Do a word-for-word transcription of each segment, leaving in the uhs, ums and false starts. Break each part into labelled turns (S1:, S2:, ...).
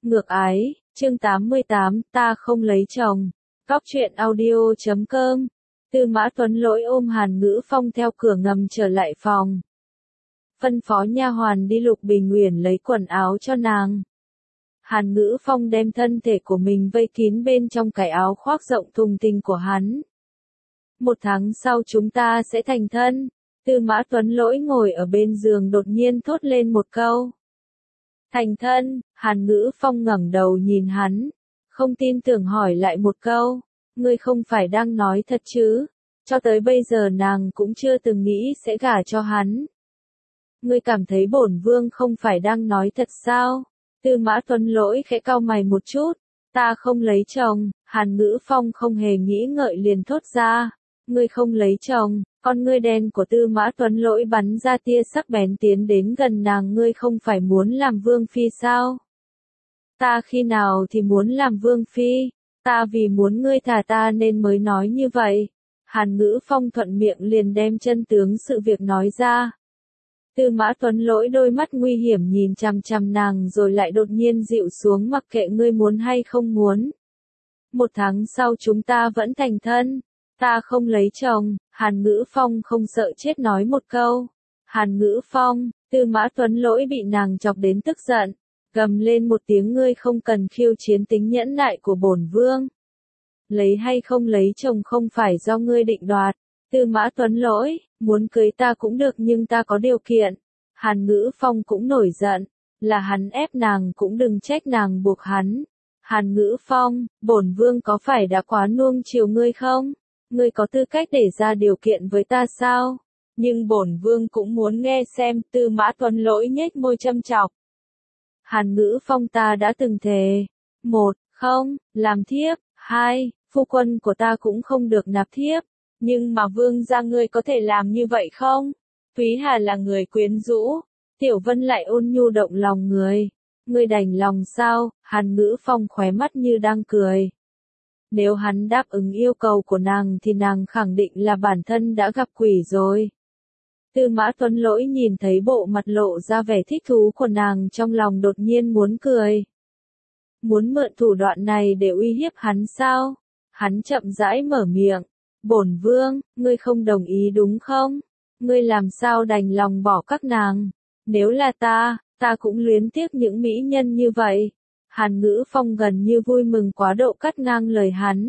S1: Ngược ái, chương tám mươi tám, ta không lấy chồng. Cóc truyện audio chấm com. Tư Mã Tuấn Lỗi ôm Hàn Ngữ Phong theo cửa ngầm trở lại phòng. Phân phó nha hoàn đi Lục Bình Uyển lấy quần áo cho nàng. Hàn Ngữ Phong đem thân thể của mình vây kín bên trong cái áo khoác rộng thùng thình của hắn. Một tháng sau chúng ta sẽ thành thân. Tư Mã Tuấn Lỗi ngồi ở bên giường đột nhiên thốt lên một câu. Thành thân, Hàn Ngữ Phong ngẩng đầu nhìn hắn, không tin tưởng hỏi lại một câu, ngươi không phải đang nói thật chứ? Cho tới bây giờ nàng cũng chưa từng nghĩ sẽ gả cho hắn. Ngươi cảm thấy bổn vương không phải đang nói thật sao? Tư Mã Tuấn Lỗi khẽ cau mày một chút, ta không lấy chồng. Hàn Ngữ Phong không hề nghĩ ngợi liền thốt ra, ngươi không lấy chồng. Con ngươi đen của Tư Mã Tuấn Lỗi bắn ra tia sắc bén tiến đến gần nàng, ngươi không phải muốn làm vương phi sao? Ta khi nào thì muốn làm vương phi, ta vì muốn ngươi thả ta nên mới nói như vậy. Hàn Ngữ Phong thuận miệng liền đem chân tướng sự việc nói ra. Tư Mã Tuấn Lỗi đôi mắt nguy hiểm nhìn chằm chằm nàng rồi lại đột nhiên dịu xuống, mặc kệ ngươi muốn hay không muốn. Một tháng sau chúng ta vẫn thành thân. Ta không lấy chồng. Hàn Ngữ Phong không sợ chết nói một câu. Hàn Ngữ Phong, Tư Mã Tuấn Lỗi bị nàng chọc đến tức giận, gầm lên một tiếng, ngươi không cần khiêu chiến tính nhẫn nại của bổn vương. Lấy hay không lấy chồng không phải do ngươi định đoạt. Tư Mã Tuấn Lỗi, muốn cưới ta cũng được nhưng ta có điều kiện. Hàn Ngữ Phong cũng nổi giận, là hắn ép nàng cũng đừng trách nàng buộc hắn. Hàn Ngữ Phong, bổn vương có phải đã quá nuông chiều ngươi không? Ngươi có tư cách để ra điều kiện với ta sao? Nhưng bổn vương cũng muốn nghe xem. Tư Mã Tuấn Lỗi nhếch môi châm chọc. Hàn Ngữ Phong, ta đã từng thề. Một, không, làm thiếp. Hai, phu quân của ta cũng không được nạp thiếp. Nhưng mà vương gia ngươi có thể làm như vậy không? Thúy Hà là người quyến rũ. Tiểu Vân lại ôn nhu động lòng người. Ngươi đành lòng sao? Hàn Ngữ Phong khóe mắt như đang cười. Nếu hắn đáp ứng yêu cầu của nàng thì nàng khẳng định là bản thân đã gặp quỷ rồi. Tư Mã Tuấn Lỗi nhìn thấy bộ mặt lộ ra vẻ thích thú của nàng, trong lòng đột nhiên muốn cười. Muốn mượn thủ đoạn này để uy hiếp hắn sao? Hắn chậm rãi mở miệng. Bổn vương, ngươi không đồng ý đúng không? Ngươi làm sao đành lòng bỏ các nàng? Nếu là ta, ta cũng luyến tiếc những mỹ nhân như vậy. Hàn Ngữ Phong gần như vui mừng quá độ cắt ngang lời hắn.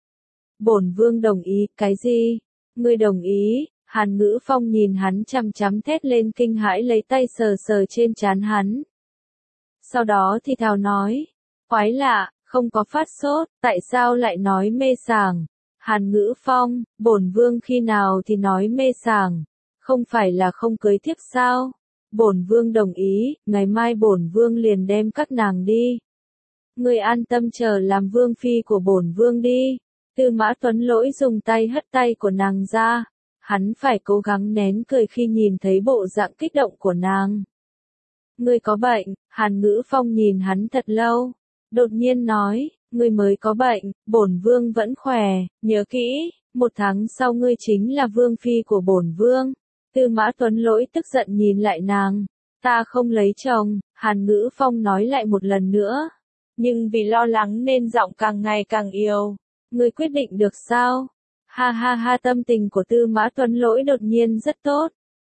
S1: Bổn vương đồng ý. Cái gì? Ngươi đồng ý? Hàn Ngữ Phong nhìn hắn chằm chằm thét lên kinh hãi, lấy tay sờ sờ trên trán hắn. Sau đó thì thào nói, quái lạ, không có phát sốt, tại sao lại nói mê sảng? Hàn Ngữ Phong, bổn vương khi nào thì nói mê sảng? Không phải là không cưới thiếp sao? Bổn vương đồng ý, ngày mai bổn vương liền đem các nàng đi. Ngươi an tâm chờ làm vương phi của bổn vương đi. Tư Mã Tuấn Lỗi dùng tay hất tay của nàng ra. Hắn phải cố gắng nén cười khi nhìn thấy bộ dạng kích động của nàng. Ngươi có bệnh? Hàn Ngữ Phong nhìn hắn thật lâu, đột nhiên nói, ngươi mới có bệnh, bổn vương vẫn khỏe, nhớ kỹ, một tháng sau ngươi chính là vương phi của bổn vương. Tư Mã Tuấn Lỗi tức giận nhìn lại nàng, ta không lấy chồng. Hàn Ngữ Phong nói lại một lần nữa, nhưng vì lo lắng nên giọng càng ngày càng yếu. Ngươi quyết định được sao? Ha ha ha, tâm tình của Tư Mã Tuấn Lỗi đột nhiên rất tốt.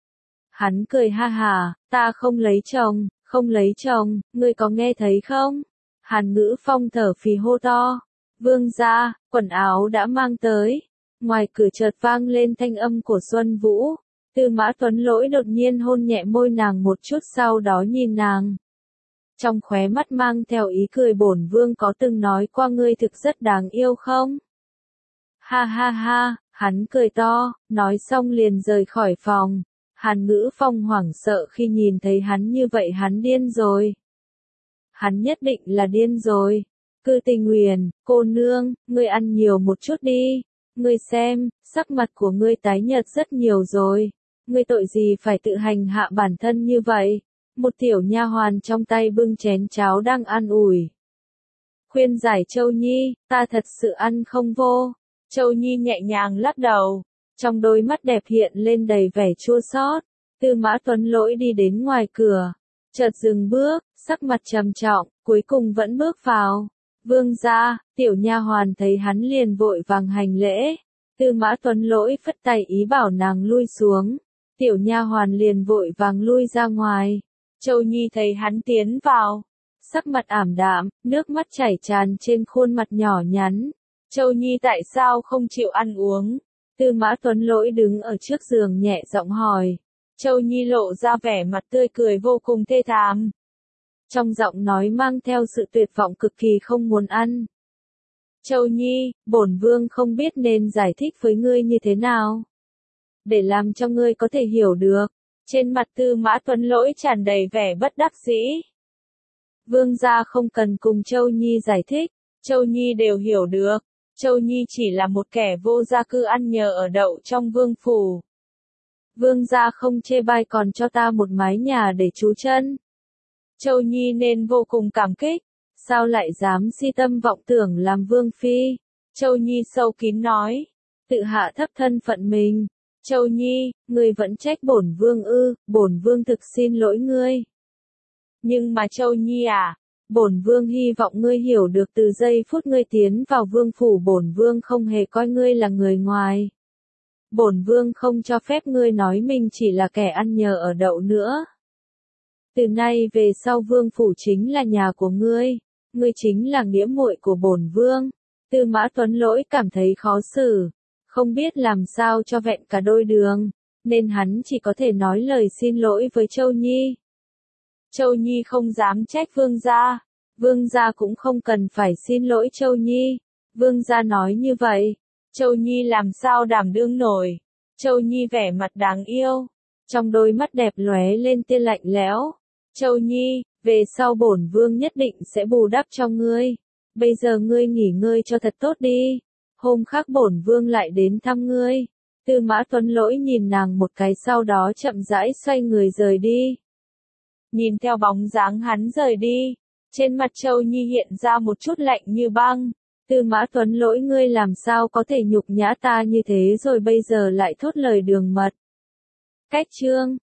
S1: Hắn cười ha hà, ta không lấy chồng, không lấy chồng, ngươi có nghe thấy không? Hàn Ngữ Phong thở phì hô to, vương gia, quần áo đã mang tới. Ngoài cửa chợt vang lên thanh âm của Xuân Vũ. Tư Mã Tuấn Lỗi đột nhiên hôn nhẹ môi nàng một chút, sau đó nhìn nàng. Trong khóe mắt mang theo ý cười, bổn vương có từng nói qua ngươi thực rất đáng yêu không? Ha ha ha, hắn cười to, nói xong liền rời khỏi phòng. Hàn Ngữ Phong hoảng sợ khi nhìn thấy hắn như vậy, hắn điên rồi. Hắn nhất định là điên rồi. Cư Tình Uyển, cô nương, ngươi ăn nhiều một chút đi. Ngươi xem, sắc mặt của ngươi tái nhợt rất nhiều rồi. Ngươi tội gì phải tự hành hạ bản thân như vậy? Một tiểu nha hoàn trong tay bưng chén cháo đang ăn ủi. Khuyên giải Châu Nhi, ta thật sự ăn không vô. Châu Nhi nhẹ nhàng lắc đầu, trong đôi mắt đẹp hiện lên đầy vẻ chua xót. Tư Mã Tuấn Lỗi đi đến ngoài cửa, chợt dừng bước, sắc mặt trầm trọng, cuối cùng vẫn bước vào. Vương gia, tiểu nha hoàn thấy hắn liền vội vàng hành lễ. Tư Mã Tuấn Lỗi phất tay ý bảo nàng lui xuống. Tiểu nha hoàn liền vội vàng lui ra ngoài. Châu Nhi thấy hắn tiến vào, sắc mặt ảm đạm, nước mắt chảy tràn trên khuôn mặt nhỏ nhắn. Châu Nhi tại sao không chịu ăn uống? Tư Mã Tuấn Lỗi đứng ở trước giường nhẹ giọng hỏi. Châu Nhi lộ ra vẻ mặt tươi cười vô cùng thê thảm. Trong giọng nói mang theo sự tuyệt vọng cực kỳ không muốn ăn. Châu Nhi, bổn vương không biết nên giải thích với ngươi như thế nào, để làm cho ngươi có thể hiểu được. Trên mặt Tư Mã Tuấn Lỗi tràn đầy vẻ bất đắc dĩ. Vương gia không cần cùng Châu Nhi giải thích, Châu Nhi đều hiểu được. Châu Nhi chỉ là một kẻ vô gia cư ăn nhờ ở đậu trong vương phủ. Vương gia không chê bai còn cho ta một mái nhà để trú chân. Châu Nhi nên vô cùng cảm kích, sao lại dám si tâm vọng tưởng làm vương phi? Châu Nhi sâu kín nói, tự hạ thấp thân phận mình. Châu Nhi, ngươi vẫn trách bổn vương ư? Bổn vương thực xin lỗi ngươi. Nhưng mà Châu Nhi à, bổn vương hy vọng ngươi hiểu được từ giây phút ngươi tiến vào vương phủ bổn vương không hề coi ngươi là người ngoài. Bổn vương không cho phép ngươi nói mình chỉ là kẻ ăn nhờ ở đậu nữa. Từ nay về sau vương phủ chính là nhà của ngươi, ngươi chính là nghĩa muội của bổn vương. Tư Mã Tuấn Lỗi cảm thấy khó xử, không biết làm sao cho vẹn cả đôi đường, nên hắn chỉ có thể nói lời xin lỗi với Châu Nhi. Châu Nhi không dám trách vương gia, vương gia cũng không cần phải xin lỗi Châu Nhi. Vương gia nói như vậy, Châu Nhi làm sao đảm đương nổi. Châu Nhi vẻ mặt đáng yêu, trong đôi mắt đẹp lóe lên tia lạnh lẽo. Châu Nhi, về sau bổn vương nhất định sẽ bù đắp cho ngươi. Bây giờ ngươi nghỉ ngơi cho thật tốt đi. Hôm khác bổn vương lại đến thăm ngươi. Tư Mã Tuấn Lỗi nhìn nàng một cái sau đó chậm rãi xoay người rời đi. Nhìn theo bóng dáng hắn rời đi, trên mặt Châu Nhi hiện ra một chút lạnh như băng. Tư Mã Tuấn Lỗi ngươi làm sao có thể nhục nhã ta như thế rồi bây giờ lại thốt lời đường mật. Cách chương